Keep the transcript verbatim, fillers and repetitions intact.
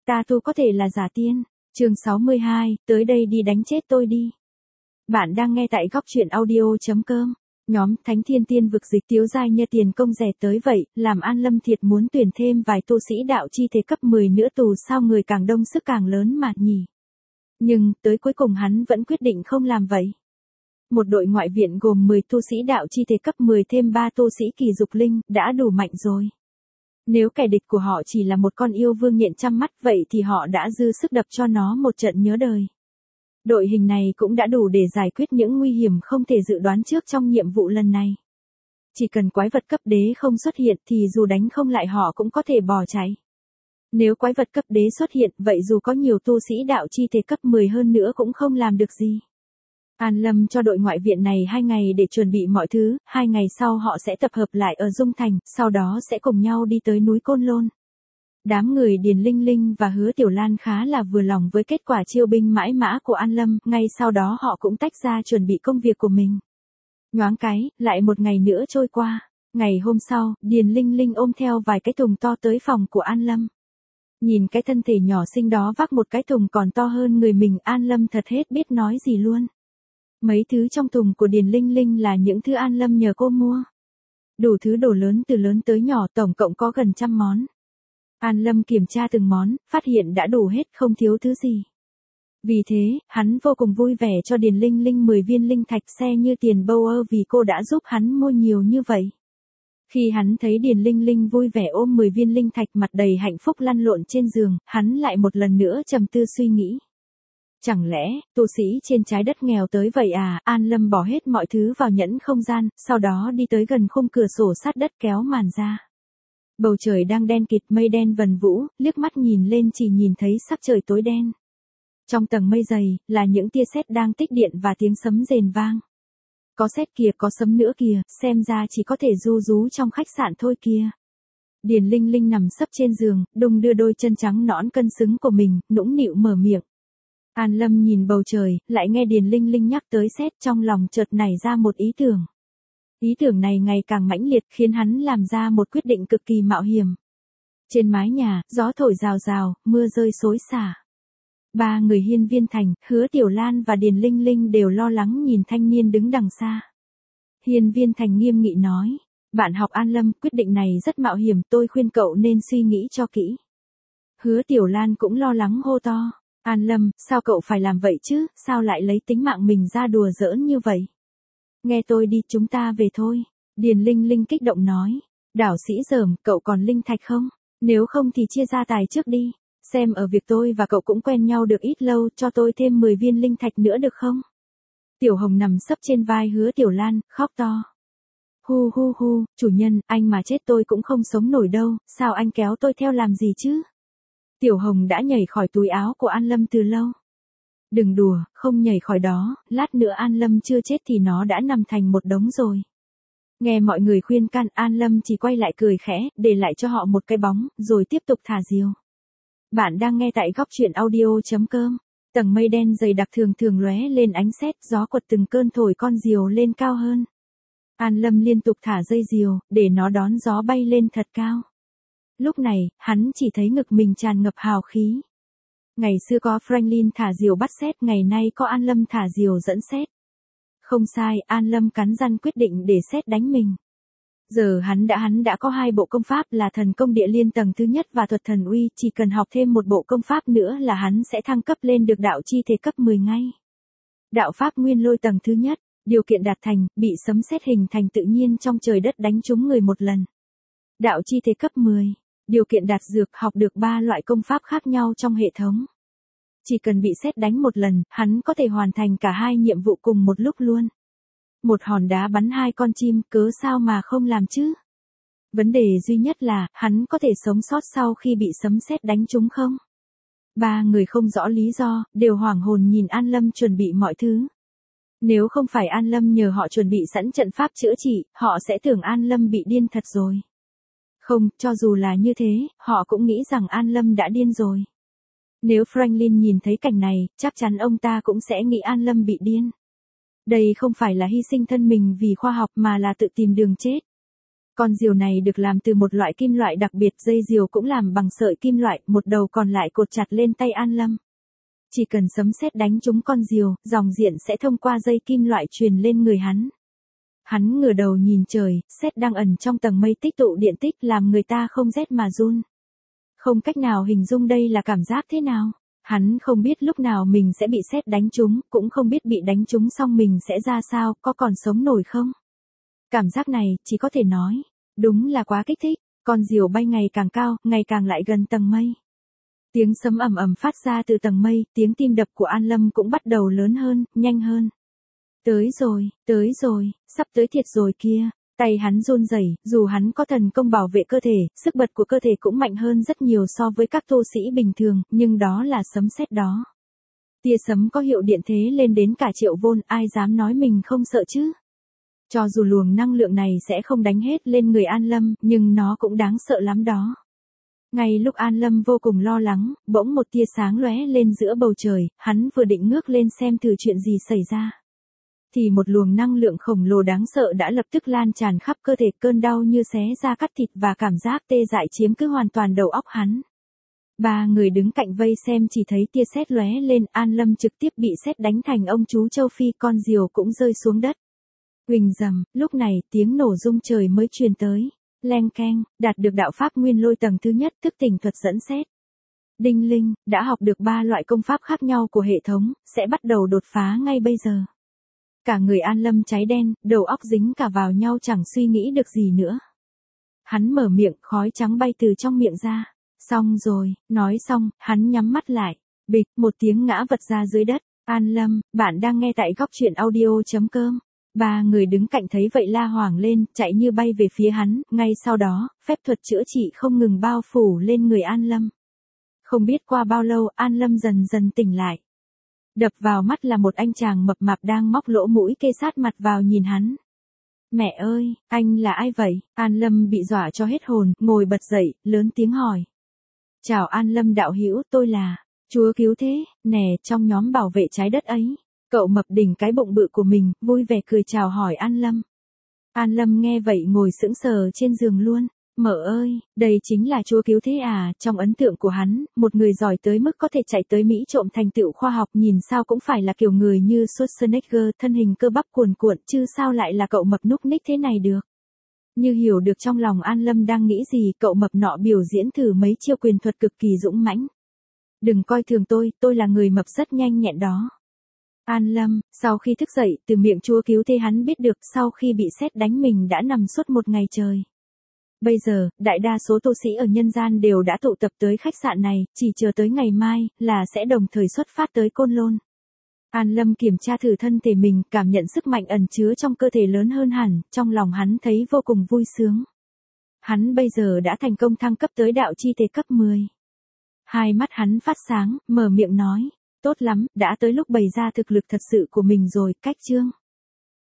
Ta tu có thể là giả tiên. Chương sáu mươi hai, tới đây đi đánh chết tôi đi. Bạn đang nghe tại góc truyện audio chấm com. Nhóm Thánh Thiên Tiên vực dịch Tiếu Giai Nhơ tiền công rẻ tới vậy, làm An Lâm thiệt muốn tuyển thêm vài tu sĩ đạo chi thế cấp mười nữa tù sao người càng đông sức càng lớn mà nhỉ. Nhưng, tới cuối cùng hắn vẫn quyết định không làm vậy. Một đội ngoại viện gồm mười tu sĩ đạo chi thế cấp mười thêm ba tu sĩ kỳ dục linh, đã đủ mạnh rồi. Nếu kẻ địch của họ chỉ là một con yêu vương nhện trăm mắt vậy thì họ đã dư sức đập cho nó một trận nhớ đời. Đội hình này cũng đã đủ để giải quyết những nguy hiểm không thể dự đoán trước trong nhiệm vụ lần này. Chỉ cần quái vật cấp đế không xuất hiện thì dù đánh không lại họ cũng có thể bỏ chạy. Nếu quái vật cấp đế xuất hiện vậy dù có nhiều tu sĩ đạo chi thế cấp mười hơn nữa cũng không làm được gì. An Lâm cho đội ngoại viện này hai ngày để chuẩn bị mọi thứ, hai ngày sau họ sẽ tập hợp lại ở Dung Thành, sau đó sẽ cùng nhau đi tới núi Côn Lôn. Đám người Điền Linh Linh và Hứa Tiểu Lan khá là vừa lòng với kết quả chiêu binh mãi mã của An Lâm, ngay sau đó họ cũng tách ra chuẩn bị công việc của mình. Nhoáng cái, lại một ngày nữa trôi qua. Ngày hôm sau, Điền Linh Linh ôm theo vài cái thùng to tới phòng của An Lâm. Nhìn cái thân thể nhỏ xinh đó vác một cái thùng còn to hơn người mình, An Lâm thật hết biết nói gì luôn. Mấy thứ trong thùng của Điền Linh Linh là những thứ An Lâm nhờ cô mua. Đủ thứ đồ lớn từ lớn tới nhỏ, tổng cộng có gần trăm món. An Lâm kiểm tra từng món, phát hiện đã đủ hết, không thiếu thứ gì. Vì thế, hắn vô cùng vui vẻ cho Điền Linh Linh mười viên linh thạch xe như tiền bâu ơ vì cô đã giúp hắn mua nhiều như vậy. Khi hắn thấy Điền Linh Linh vui vẻ ôm mười viên linh thạch mặt đầy hạnh phúc lăn lộn trên giường, hắn lại một lần nữa trầm tư suy nghĩ. Chẳng lẽ, tu sĩ trên trái đất nghèo tới vậy à? An Lâm bỏ hết mọi thứ vào nhẫn không gian, sau đó đi tới gần khung cửa sổ sát đất kéo màn ra. Bầu trời đang đen kịt, mây đen vần vũ, liếc mắt nhìn lên chỉ nhìn thấy sắc trời tối đen. Trong tầng mây dày, là những tia sét đang tích điện và tiếng sấm rền vang. Có sét kìa, có sấm nữa kìa, xem ra chỉ có thể ru rú trong khách sạn thôi kìa. Điền Linh Linh nằm sấp trên giường, đung đưa đôi chân trắng nõn cân xứng của mình, nũng nịu mở miệng. An Lâm nhìn bầu trời, lại nghe Điền Linh Linh nhắc tới sét, trong lòng chợt nảy ra một ý tưởng. Ý tưởng này ngày càng mãnh liệt khiến hắn làm ra một quyết định cực kỳ mạo hiểm. Trên mái nhà, gió thổi rào rào, mưa rơi xối xả. Ba người Hiên Viên Thành, Hứa Tiểu Lan và Điền Linh Linh đều lo lắng nhìn thanh niên đứng đằng xa. Hiên Viên Thành nghiêm nghị nói, bạn học An Lâm, quyết định này rất mạo hiểm, tôi khuyên cậu nên suy nghĩ cho kỹ. Hứa Tiểu Lan cũng lo lắng hô to. An Lâm, sao cậu phải làm vậy chứ, sao lại lấy tính mạng mình ra đùa giỡn như vậy? Nghe tôi đi, chúng ta về thôi. Điền Linh Linh kích động nói. Đảo sĩ Dởm, cậu còn linh thạch không? Nếu không thì chia ra tài trước đi. Xem ở việc tôi và cậu cũng quen nhau được ít lâu, cho tôi thêm mười viên linh thạch nữa được không? Tiểu Hồng nằm sấp trên vai Hứa Tiểu Lan, khóc to. Hu hu hu, chủ nhân, anh mà chết tôi cũng không sống nổi đâu, sao anh kéo tôi theo làm gì chứ? Tiểu Hồng đã nhảy khỏi túi áo của An Lâm từ lâu. Đừng đùa, không nhảy khỏi đó, lát nữa An Lâm chưa chết thì nó đã nằm thành một đống rồi. Nghe mọi người khuyên can, An Lâm chỉ quay lại cười khẽ, để lại cho họ một cái bóng, rồi tiếp tục thả diều. Bạn đang nghe tại góc truyện audio chấm com. Tầng mây đen dày đặc thường thường lóe lên ánh sét, gió quật từng cơn thổi con diều lên cao hơn. An Lâm liên tục thả dây diều, để nó đón gió bay lên thật cao. Lúc này, hắn chỉ thấy ngực mình tràn ngập hào khí. Ngày xưa có Franklin thả diều bắt sét, ngày nay có An Lâm thả diều dẫn sét. Không sai, An Lâm cắn răng quyết định để sét đánh mình. Giờ hắn đã hắn đã có hai bộ công pháp là thần công địa liên tầng thứ nhất và thuật thần uy, chỉ cần học thêm một bộ công pháp nữa là hắn sẽ thăng cấp lên được đạo chi thế cấp mười ngay. Đạo pháp nguyên lôi tầng thứ nhất, điều kiện đạt thành, bị sấm sét hình thành tự nhiên trong trời đất đánh trúng người một lần. Đạo chi thế cấp mười. Điều kiện đạt dược, học được ba loại công pháp khác nhau trong hệ thống. Chỉ cần bị sét đánh một lần, hắn có thể hoàn thành cả hai nhiệm vụ cùng một lúc luôn. Một hòn đá bắn hai con chim, cớ sao mà không làm chứ? Vấn đề duy nhất là, hắn có thể sống sót sau khi bị sấm sét đánh trúng không? Ba người không rõ lý do, đều hoảng hồn nhìn An Lâm chuẩn bị mọi thứ. Nếu không phải An Lâm nhờ họ chuẩn bị sẵn trận pháp chữa trị, họ sẽ tưởng An Lâm bị điên thật rồi. Không, cho dù là như thế, họ cũng nghĩ rằng An Lâm đã điên rồi. Nếu Franklin nhìn thấy cảnh này, chắc chắn ông ta cũng sẽ nghĩ An Lâm bị điên. Đây không phải là hy sinh thân mình vì khoa học mà là tự tìm đường chết. Con diều này được làm từ một loại kim loại đặc biệt, dây diều cũng làm bằng sợi kim loại, một đầu còn lại cột chặt lên tay An Lâm. Chỉ cần sấm sét đánh trúng con diều, dòng điện sẽ thông qua dây kim loại truyền lên người hắn. Hắn ngửa đầu nhìn trời, sét đang ẩn trong tầng mây tích tụ điện tích làm người ta không rét mà run. Không cách nào hình dung đây là cảm giác thế nào. Hắn không biết lúc nào mình sẽ bị sét đánh trúng, cũng không biết bị đánh trúng xong mình sẽ ra sao, có còn sống nổi không. Cảm giác này, chỉ có thể nói, đúng là quá kích thích. Con diều bay ngày càng cao, ngày càng lại gần tầng mây. Tiếng sấm ầm ầm phát ra từ tầng mây, tiếng tim đập của An Lâm cũng bắt đầu lớn hơn, nhanh hơn. Tới rồi, tới rồi, sắp tới thiệt rồi kia. Tay hắn run rẩy, dù hắn có thần công bảo vệ cơ thể, sức bật của cơ thể cũng mạnh hơn rất nhiều so với các tu sĩ bình thường, nhưng đó là sấm sét đó. Tia sấm có hiệu điện thế lên đến cả triệu vôn, ai dám nói mình không sợ chứ? Cho dù luồng năng lượng này sẽ không đánh hết lên người An Lâm, nhưng nó cũng đáng sợ lắm đó. Ngay lúc An Lâm vô cùng lo lắng, bỗng một tia sáng lóe lên giữa bầu trời, hắn vừa định ngước lên xem thử chuyện gì xảy ra. Thì một luồng năng lượng khổng lồ đáng sợ đã lập tức lan tràn khắp cơ thể, cơn đau như xé ra cắt thịt và cảm giác tê dại chiếm cứ hoàn toàn đầu óc hắn. Ba người đứng cạnh vây xem chỉ thấy tia sét lóe lên, An Lâm trực tiếp bị sét đánh thành ông chú châu Phi, con diều cũng rơi xuống đất. Huỳnh rầm, lúc này tiếng nổ rung trời mới truyền tới. Leng keng, đạt được đạo pháp nguyên lôi tầng thứ nhất, thức tỉnh thuật dẫn sét. Đinh linh, đã học được ba loại công pháp khác nhau của hệ thống, sẽ bắt đầu đột phá ngay bây giờ. Cả người An Lâm cháy đen, đầu óc dính cả vào nhau chẳng suy nghĩ được gì nữa. Hắn mở miệng, khói trắng bay từ trong miệng ra. Xong rồi, nói xong, hắn nhắm mắt lại. Bịch, một tiếng ngã vật ra dưới đất. An Lâm, bạn đang nghe tại góc truyện audio.com. Ba người đứng cạnh thấy vậy la hoảng lên, chạy như bay về phía hắn, ngay sau đó, phép thuật chữa trị không ngừng bao phủ lên người An Lâm. Không biết qua bao lâu, An Lâm dần dần tỉnh lại. Đập vào mắt là một anh chàng mập mạp đang móc lỗ mũi kê sát mặt vào nhìn hắn. Mẹ ơi, anh là ai vậy? An Lâm bị dọa cho hết hồn, ngồi bật dậy, lớn tiếng hỏi. Chào An Lâm đạo hữu, tôi là Chúa Cứu Thế, nè, trong nhóm bảo vệ trái đất ấy. Cậu mập đỉnh cái bụng bự của mình, vui vẻ cười chào hỏi An Lâm. An Lâm nghe vậy ngồi sững sờ trên giường luôn. Mợ ơi, đây chính là Chúa Cứu Thế à? Trong ấn tượng của hắn, một người giỏi tới mức có thể chạy tới Mỹ trộm thành tựu khoa học, nhìn sao cũng phải là kiểu người như Schwarzenegger, thân hình cơ bắp cuồn cuộn, chứ sao lại là cậu mập núc ních thế này được. Như hiểu được trong lòng An Lâm đang nghĩ gì, cậu mập nọ biểu diễn thử mấy chiêu quyền thuật cực kỳ dũng mãnh. Đừng coi thường tôi, tôi là người mập rất nhanh nhẹn đó. An Lâm, sau khi thức dậy, từ miệng Chúa Cứu Thế hắn biết được sau khi bị sét đánh mình đã nằm suốt một ngày trời. Bây giờ, đại đa số tu sĩ ở nhân gian đều đã tụ tập tới khách sạn này, chỉ chờ tới ngày mai, là sẽ đồng thời xuất phát tới Côn Lôn. An Lâm kiểm tra thử thân thể mình, cảm nhận sức mạnh ẩn chứa trong cơ thể lớn hơn hẳn, trong lòng hắn thấy vô cùng vui sướng. Hắn bây giờ đã thành công thăng cấp tới đạo chi thể cấp mười. Hai mắt hắn phát sáng, mở miệng nói. Tốt lắm, đã tới lúc bày ra thực lực thật sự của mình rồi, cách chương.